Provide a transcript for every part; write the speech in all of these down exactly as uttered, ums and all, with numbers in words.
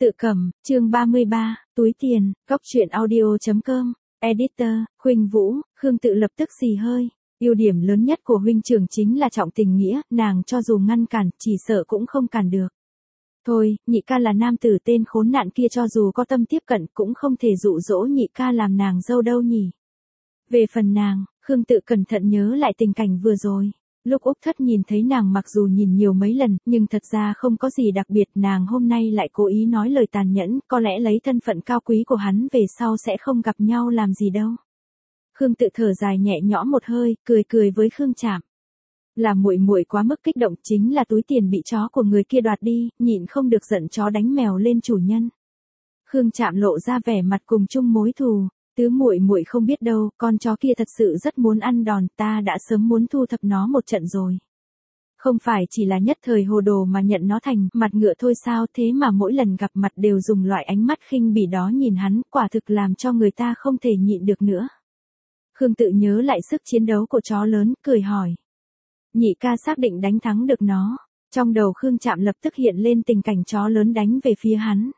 Tự cầm, chương ba mươi ba, túi tiền, góc truyện audio.com, editor, Huynh Vũ, Khương Tự lập tức xì hơi. Ưu điểm lớn nhất của huynh trưởng chính là trọng tình nghĩa, nàng cho dù ngăn cản, chỉ sợ cũng không cản được. Thôi, nhị ca là nam tử tên khốn nạn kia cho dù có tâm tiếp cận cũng không thể dụ dỗ nhị ca làm nàng dâu đâu nhỉ. Về phần nàng, Khương Tự cẩn thận nhớ lại tình cảnh vừa rồi. Lúc Úc Thất nhìn thấy nàng mặc dù nhìn nhiều mấy lần, nhưng thật ra không có gì đặc biệt, nàng hôm nay lại cố ý nói lời tàn nhẫn, có lẽ lấy thân phận cao quý của hắn về sau sẽ không gặp nhau làm gì đâu. Khương Tự thở dài nhẹ nhõm một hơi, cười cười với Khương Trạm. Là muội muội quá mức kích động, chính là túi tiền bị chó của người kia đoạt đi, nhịn không được giận chó đánh mèo lên chủ nhân. Khương Trạm lộ ra vẻ mặt cùng chung mối thù. Tứ muội muội không biết đâu, con chó kia thật sự rất muốn ăn đòn, ta đã sớm muốn thu thập nó một trận rồi. Không phải chỉ là nhất thời hồ đồ mà nhận nó thành mặt ngựa thôi sao, thế mà mỗi lần gặp mặt đều dùng loại ánh mắt khinh bỉ đó nhìn hắn, quả thực làm cho người ta không thể nhịn được nữa. Khương Tự nhớ lại sức chiến đấu của chó lớn, cười hỏi. Nhị ca xác định đánh thắng được nó. Trong đầu Khương Trạm lập tức hiện lên tình cảnh chó lớn đánh về phía hắn.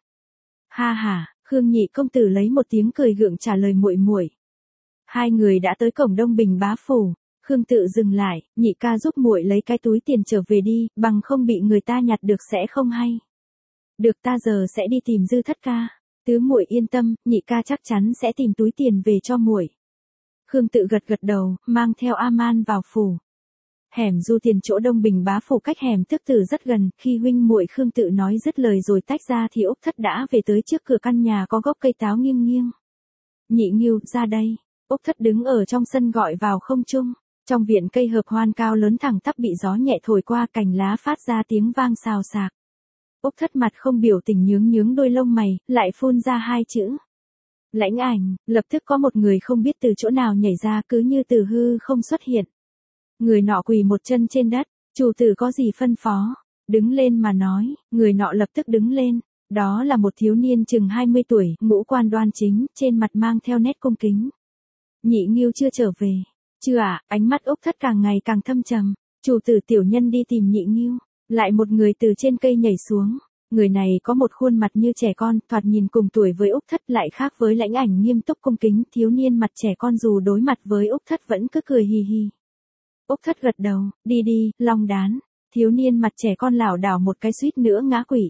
Ha ha. Khương nhị công tử lấy một tiếng cười gượng trả lời muội muội. Hai người đã tới cổng Đông Bình bá phủ, Khương Tự dừng lại, nhị ca giúp muội lấy cái túi tiền trở về đi, bằng không bị người ta nhặt được sẽ không hay. Được, ta giờ sẽ đi tìm Dư Thất ca. Tứ muội yên tâm, nhị ca chắc chắn sẽ tìm túi tiền về cho muội. Khương Tự gật gật đầu, mang theo A-man vào phủ. Hẻm Du Tiền chỗ Đông Bình bá phủ cách hẻm Thức Tử rất gần, khi huynh muội Khương Tự nói dứt lời rồi tách ra thì Úc Thất đã về tới trước cửa căn nhà có gốc cây táo nghiêng nghiêng. Nhị Ngưu, ra đây. Úc Thất đứng ở trong sân gọi vào không trung. Trong viện cây hợp hoan cao lớn thẳng tắp bị gió nhẹ thổi qua, cành lá phát ra tiếng vang xào xạc. Úc Thất mặt không biểu tình nhướng nhướng đôi lông mày, lại phun ra hai chữ. Lãnh Ảnh, lập tức có một người không biết từ chỗ nào nhảy ra, cứ như từ hư không xuất hiện. Người nọ quỳ một chân trên đất, chủ tử có gì phân phó, đứng lên mà nói, người nọ lập tức đứng lên, đó là một thiếu niên chừng hai mươi tuổi, ngũ quan đoan chính, trên mặt mang theo nét cung kính. Nhị Ngưu chưa trở về, chưa ạ, à? Ánh mắt Úc Thất càng ngày càng thâm trầm, chủ tử tiểu nhân đi tìm Nhị Ngưu, lại một người từ trên cây nhảy xuống, người này có một khuôn mặt như trẻ con, thoạt nhìn cùng tuổi với Úc Thất lại khác với Lãnh Ảnh nghiêm túc cung kính, thiếu niên mặt trẻ con dù đối mặt với Úc Thất vẫn cứ cười hì hì. Úc Thất gật đầu, đi đi, Long Đán. Thiếu niên mặt trẻ con lảo đảo một cái suýt nữa ngã quỵ.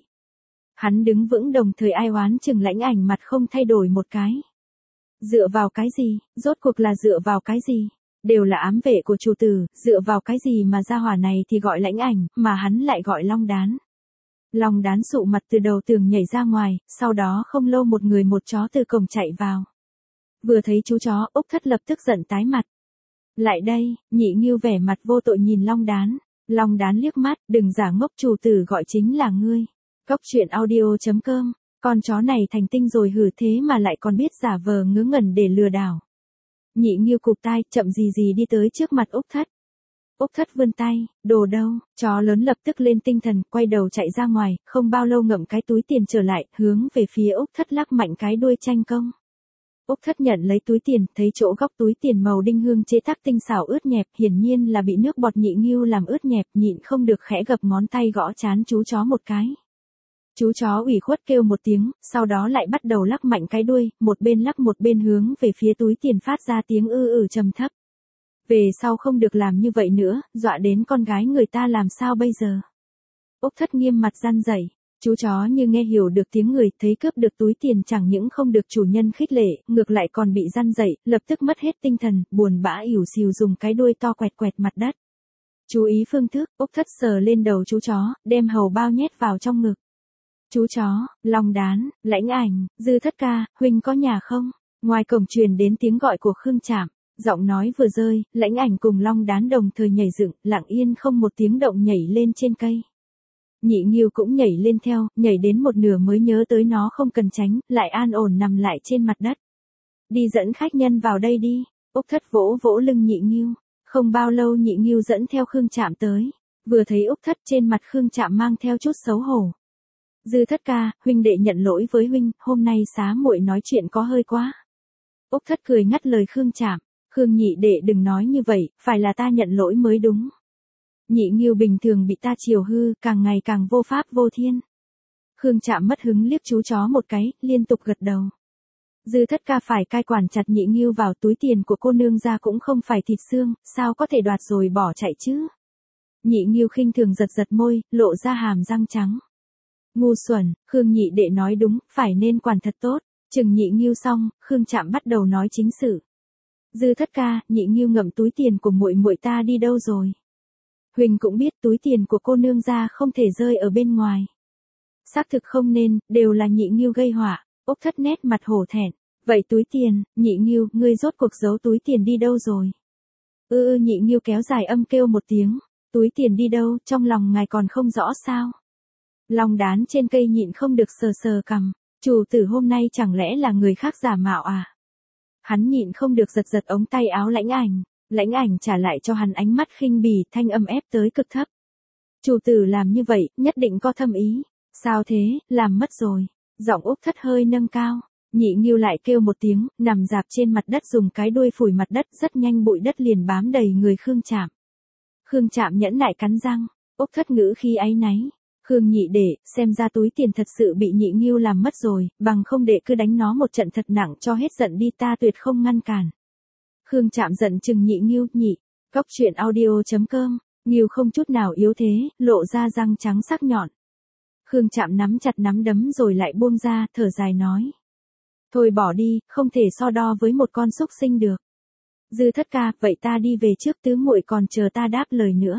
Hắn đứng vững đồng thời ai oán chừng Lãnh Ảnh mặt không thay đổi một cái. Dựa vào cái gì, rốt cuộc là dựa vào cái gì? Đều là ám vệ của chủ tử, dựa vào cái gì mà gia hỏa này thì gọi Lãnh Ảnh, mà hắn lại gọi Long Đán. Long Đán sụ mặt từ đầu tường nhảy ra ngoài, sau đó không lâu một người một chó từ cổng chạy vào. Vừa thấy chú chó, Úc Thất lập tức giận tái mặt. Lại đây, Nhị Ngưu vẻ mặt vô tội nhìn Long Đán. Long Đán liếc mắt, đừng giả ngốc, chủ tử gọi chính là ngươi. Góc truyện audio.com, con chó này thành tinh rồi hử, thế mà lại còn biết giả vờ ngớ ngẩn để lừa đảo. Nhị Ngưu cụp tai, chậm gì gì đi tới trước mặt Úc Thất. Úc Thất vươn tay, đồ đâu, chó lớn lập tức lên tinh thần, quay đầu chạy ra ngoài, không bao lâu ngậm cái túi tiền trở lại, hướng về phía Úc Thất lắc mạnh cái đuôi tranh công. Úc Thất nhận lấy túi tiền, thấy chỗ góc túi tiền màu đinh hương chế tác tinh xảo ướt nhẹp, hiển nhiên là bị nước bọt Nhị Ngưu làm ướt nhẹp, nhịn không được khẽ gập ngón tay gõ trán chú chó một cái. Chú chó ủy khuất kêu một tiếng, sau đó lại bắt đầu lắc mạnh cái đuôi, một bên lắc một bên hướng về phía túi tiền phát ra tiếng ư ử trầm thấp. Về sau không được làm như vậy nữa, dọa đến con gái người ta làm sao bây giờ? Úc Thất nghiêm mặt răn dạy. Chú chó như nghe hiểu được tiếng người, thấy cướp được túi tiền chẳng những không được chủ nhân khích lệ, ngược lại còn bị răn dậy, lập tức mất hết tinh thần, buồn bã ỉu xìu dùng cái đuôi to quẹt quẹt mặt đất. Chú ý phương thức, Úc Thất sờ lên đầu chú chó, đem hầu bao nhét vào trong ngực. Chú chó, Long Đán, Lãnh Ảnh, Dư Thất ca, huynh có nhà không? Ngoài cổng truyền đến tiếng gọi của Khương Trạm, giọng nói vừa rơi, Lãnh Ảnh cùng Long Đán đồng thời nhảy dựng, lặng yên không một tiếng động nhảy lên trên cây. Nhị Ngưu cũng nhảy lên theo, nhảy đến một nửa mới nhớ tới nó không cần tránh, lại an ổn nằm lại trên mặt đất. Đi dẫn khách nhân vào đây đi. Úc Thất vỗ vỗ lưng Nhị Ngưu. Không bao lâu Nhị Ngưu dẫn theo Khương Trạm tới. Vừa thấy Úc Thất trên mặt Khương Trạm mang theo chút xấu hổ. Dư Thất ca, huynh đệ nhận lỗi với huynh, hôm nay xá muội nói chuyện có hơi quá. Úc Thất cười ngắt lời Khương Trạm. Khương nhị đệ đừng nói như vậy, phải là ta nhận lỗi mới đúng. Nhị Ngưu bình thường bị ta chiều hư, càng ngày càng vô pháp vô thiên. Khương Trạm mất hứng liếc chú chó một cái, liên tục gật đầu. Dư Thất Ca phải cai quản chặt Nhị Nghiêu vào, túi tiền của cô nương ra cũng không phải thịt xương, sao có thể đoạt rồi bỏ chạy chứ? Nhị Nghiêu khinh thường giật giật môi, lộ ra hàm răng trắng. Ngu xuẩn, Khương nhị đệ nói đúng, phải nên quản thật tốt. Chừng Nhị Nghiêu xong, Khương Trạm bắt đầu nói chính sự. Dư Thất Ca, Nhị Nghiêu ngậm túi tiền của muội muội ta đi đâu rồi? Huỳnh cũng biết túi tiền của cô nương ra không thể rơi ở bên ngoài. Xác thực không nên, đều là Nhị Nghiêu gây họa. Úc Thất nét mặt hổ thẹn. Vậy túi tiền, Nhị Nghiêu, ngươi rốt cuộc giấu túi tiền đi đâu rồi? Ư ư Nhị Nghiêu kéo dài âm kêu một tiếng. Túi tiền đi đâu, trong lòng ngài còn không rõ sao? Long Đán trên cây nhịn không được sờ sờ cằm. Chủ tử hôm nay chẳng lẽ là người khác giả mạo à? Hắn nhịn không được giật giật ống tay áo Lãnh Ảnh. Lãnh Ảnh trả lại cho hắn ánh mắt khinh bỉ, thanh âm ép tới cực thấp. Chủ tử làm như vậy, nhất định có thâm ý. Sao thế, làm mất rồi. Giọng Úc Thất hơi nâng cao. Nhị Nghiêu lại kêu một tiếng, nằm dạp trên mặt đất dùng cái đuôi phủi mặt đất, rất nhanh bụi đất liền bám đầy người Khương Trạm. Khương Trạm nhẫn nại cắn răng. Úc Thất ngữ khi áy náy. Khương nhị đệ, xem ra túi tiền thật sự bị Nhị Nghiêu làm mất rồi, bằng không đệ cứ đánh nó một trận thật nặng cho hết giận đi, ta tuyệt không ngăn cản. Khương Trạm giận chừng Nhị Nghiêu, nhị. Góc truyện audio chấm com, Nghiêu không chút nào yếu thế, lộ ra răng trắng sắc nhọn. Khương Trạm nắm chặt nắm đấm rồi lại buông ra, thở dài nói. Thôi bỏ đi, không thể so đo với một con súc sinh được. Dư Thất Ca, vậy ta đi về trước, tứ muội còn chờ ta đáp lời nữa.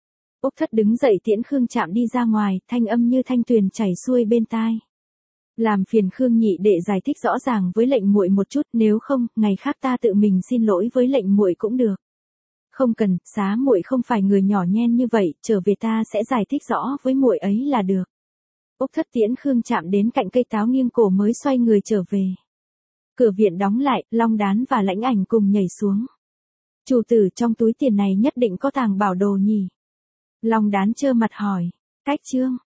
Úc Thất đứng dậy tiễn Khương Trạm đi ra ngoài, thanh âm như thanh tuyền chảy xuôi bên tai. Làm phiền Khương nhị đệ giải thích rõ ràng với lệnh muội một chút, nếu không, ngày khác ta tự mình xin lỗi với lệnh muội cũng được. Không cần, xá muội không phải người nhỏ nhen như vậy, trở về ta sẽ giải thích rõ với muội ấy là được. Úc Thất tiễn Khương Trạm đến cạnh cây táo nghiêng cổ mới xoay người trở về. Cửa viện đóng lại, Long Đán và Lãnh Ảnh cùng nhảy xuống. Chủ tử, trong túi tiền này nhất định có tàng bảo đồ nhỉ? Long Đán trơ mặt hỏi. Cách chương.